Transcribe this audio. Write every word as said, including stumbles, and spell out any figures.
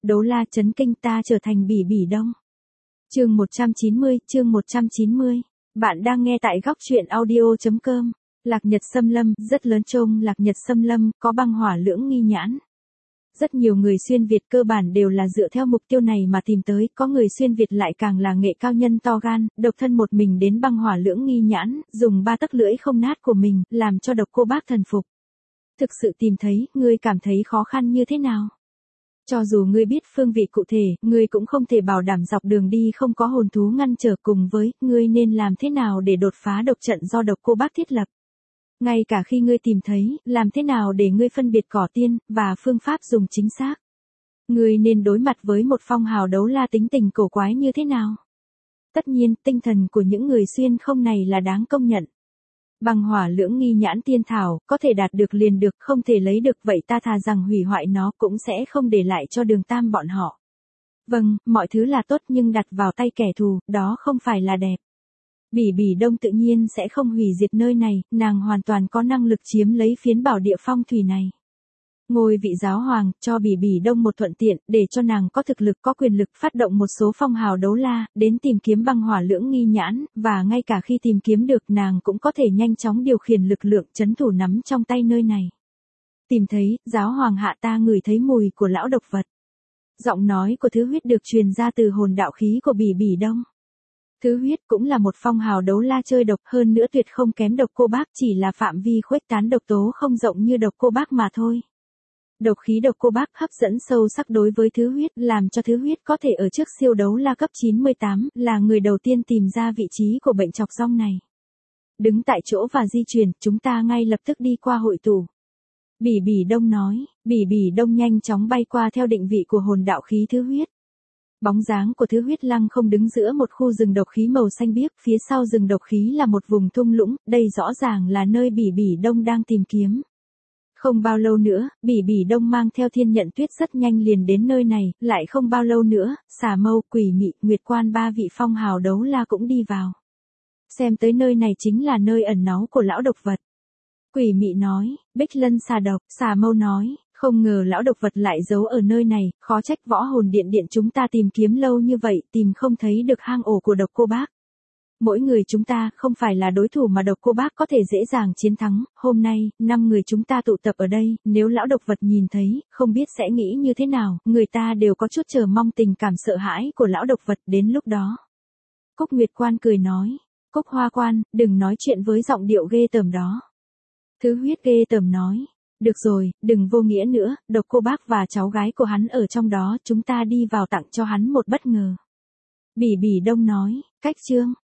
Đấu la chấn kinh ta trở thành Bỉ Bỉ Đông. Chương một trăm chín mươi, chương một trăm chín mươi. Bạn đang nghe tại góc truyện audio chấm com. Lạc Nhật Xâm Lâm, rất lớn trông Lạc Nhật Xâm Lâm, có băng hỏa lưỡng nghi nhãn. Rất nhiều người xuyên Việt cơ bản đều là dựa theo mục tiêu này mà tìm tới, có người xuyên Việt lại càng là nghệ cao nhân to gan, độc thân một mình đến băng hỏa lưỡng nghi nhãn, dùng ba tấc lưỡi không nát của mình, làm cho độc cô bác thần phục. Thực sự tìm thấy, ngươi cảm thấy khó khăn như thế nào? Cho dù ngươi biết phương vị cụ thể, ngươi cũng không thể bảo đảm dọc đường đi không có hồn thú ngăn trở, cùng với, ngươi nên làm thế nào để đột phá độc trận do độc cô bác thiết lập. Ngay cả khi ngươi tìm thấy, làm thế nào để ngươi phân biệt cỏ tiên, và phương pháp dùng chính xác. Ngươi nên đối mặt với một phong hào đấu la tính tình cổ quái như thế nào. Tất nhiên, tinh thần của những người xuyên không này là đáng công nhận. Băng hỏa lưỡng nghi nhãn tiên thảo, có thể đạt được liền được, không thể lấy được vậy ta thà rằng hủy hoại nó cũng sẽ không để lại cho Đường Tam bọn họ. Vâng, mọi thứ là tốt nhưng đặt vào tay kẻ thù, đó không phải là đẹp. Bỉ Bỉ Đông tự nhiên sẽ không hủy diệt nơi này, nàng hoàn toàn có năng lực chiếm lấy phiến bảo địa phong thủy này. Ngôi vị giáo hoàng, cho Bỉ Bỉ Đông một thuận tiện, để cho nàng có thực lực có quyền lực phát động một số phong hào đấu la, đến tìm kiếm băng hỏa lưỡng nghi nhãn, và ngay cả khi tìm kiếm được nàng cũng có thể nhanh chóng điều khiển lực lượng chấn thủ nắm trong tay nơi này. Tìm thấy, giáo hoàng hạ ta ngửi thấy mùi của lão độc vật. Giọng nói của Thứ Huyết được truyền ra từ hồn đạo khí của Bỉ Bỉ Đông. Thứ Huyết cũng là một phong hào đấu la chơi độc, hơn nữa tuyệt không kém độc cô bác, chỉ là phạm vi khuếch tán độc tố không rộng như độc cô bác mà thôi. Độc khí độc cô bác hấp dẫn sâu sắc đối với Thứ Huyết, làm cho Thứ Huyết có thể ở trước siêu đấu la cấp chín mươi tám, là người đầu tiên tìm ra vị trí của bệnh chọc rong này. Đứng tại chỗ và di chuyển, chúng ta ngay lập tức đi qua hội tụ. Bỉ Bỉ Đông nói, Bỉ Bỉ Đông nhanh chóng bay qua theo định vị của hồn đạo khí Thứ Huyết. Bóng dáng của Thứ Huyết lăng không đứng giữa một khu rừng độc khí màu xanh biếc, phía sau rừng độc khí là một vùng thung lũng, đây rõ ràng là nơi Bỉ Bỉ Đông đang tìm kiếm. Không bao lâu nữa, Bỉ Bỉ Đông mang theo Thiên Nhận Tuyết rất nhanh liền đến nơi này, lại không bao lâu nữa, Xà Mâu, Quỷ Mị, Nguyệt Quan ba vị phong hào đấu la cũng đi vào. Xem tới nơi này chính là nơi ẩn náu của lão độc vật. Quỷ Mị nói, Bích Lân xà độc, Xà Mâu nói, không ngờ lão độc vật lại giấu ở nơi này, khó trách võ hồn điện điện chúng ta tìm kiếm lâu như vậy, tìm không thấy được hang ổ của độc cô bác. Mỗi người chúng ta không phải là đối thủ mà độc cô bác có thể dễ dàng chiến thắng, hôm nay, năm người chúng ta tụ tập ở đây, nếu lão độc vật nhìn thấy, không biết sẽ nghĩ như thế nào, người ta đều có chút chờ mong tình cảm sợ hãi của lão độc vật đến lúc đó. Cúc Nguyệt Quan cười nói, Cúc Hoa Quan, đừng nói chuyện với giọng điệu ghê tởm đó. Thứ Huyết ghê tởm nói, được rồi, đừng vô nghĩa nữa, độc cô bác và cháu gái của hắn ở trong đó, chúng ta đi vào tặng cho hắn một bất ngờ. Bỉ Bỉ Đông nói, cách chương.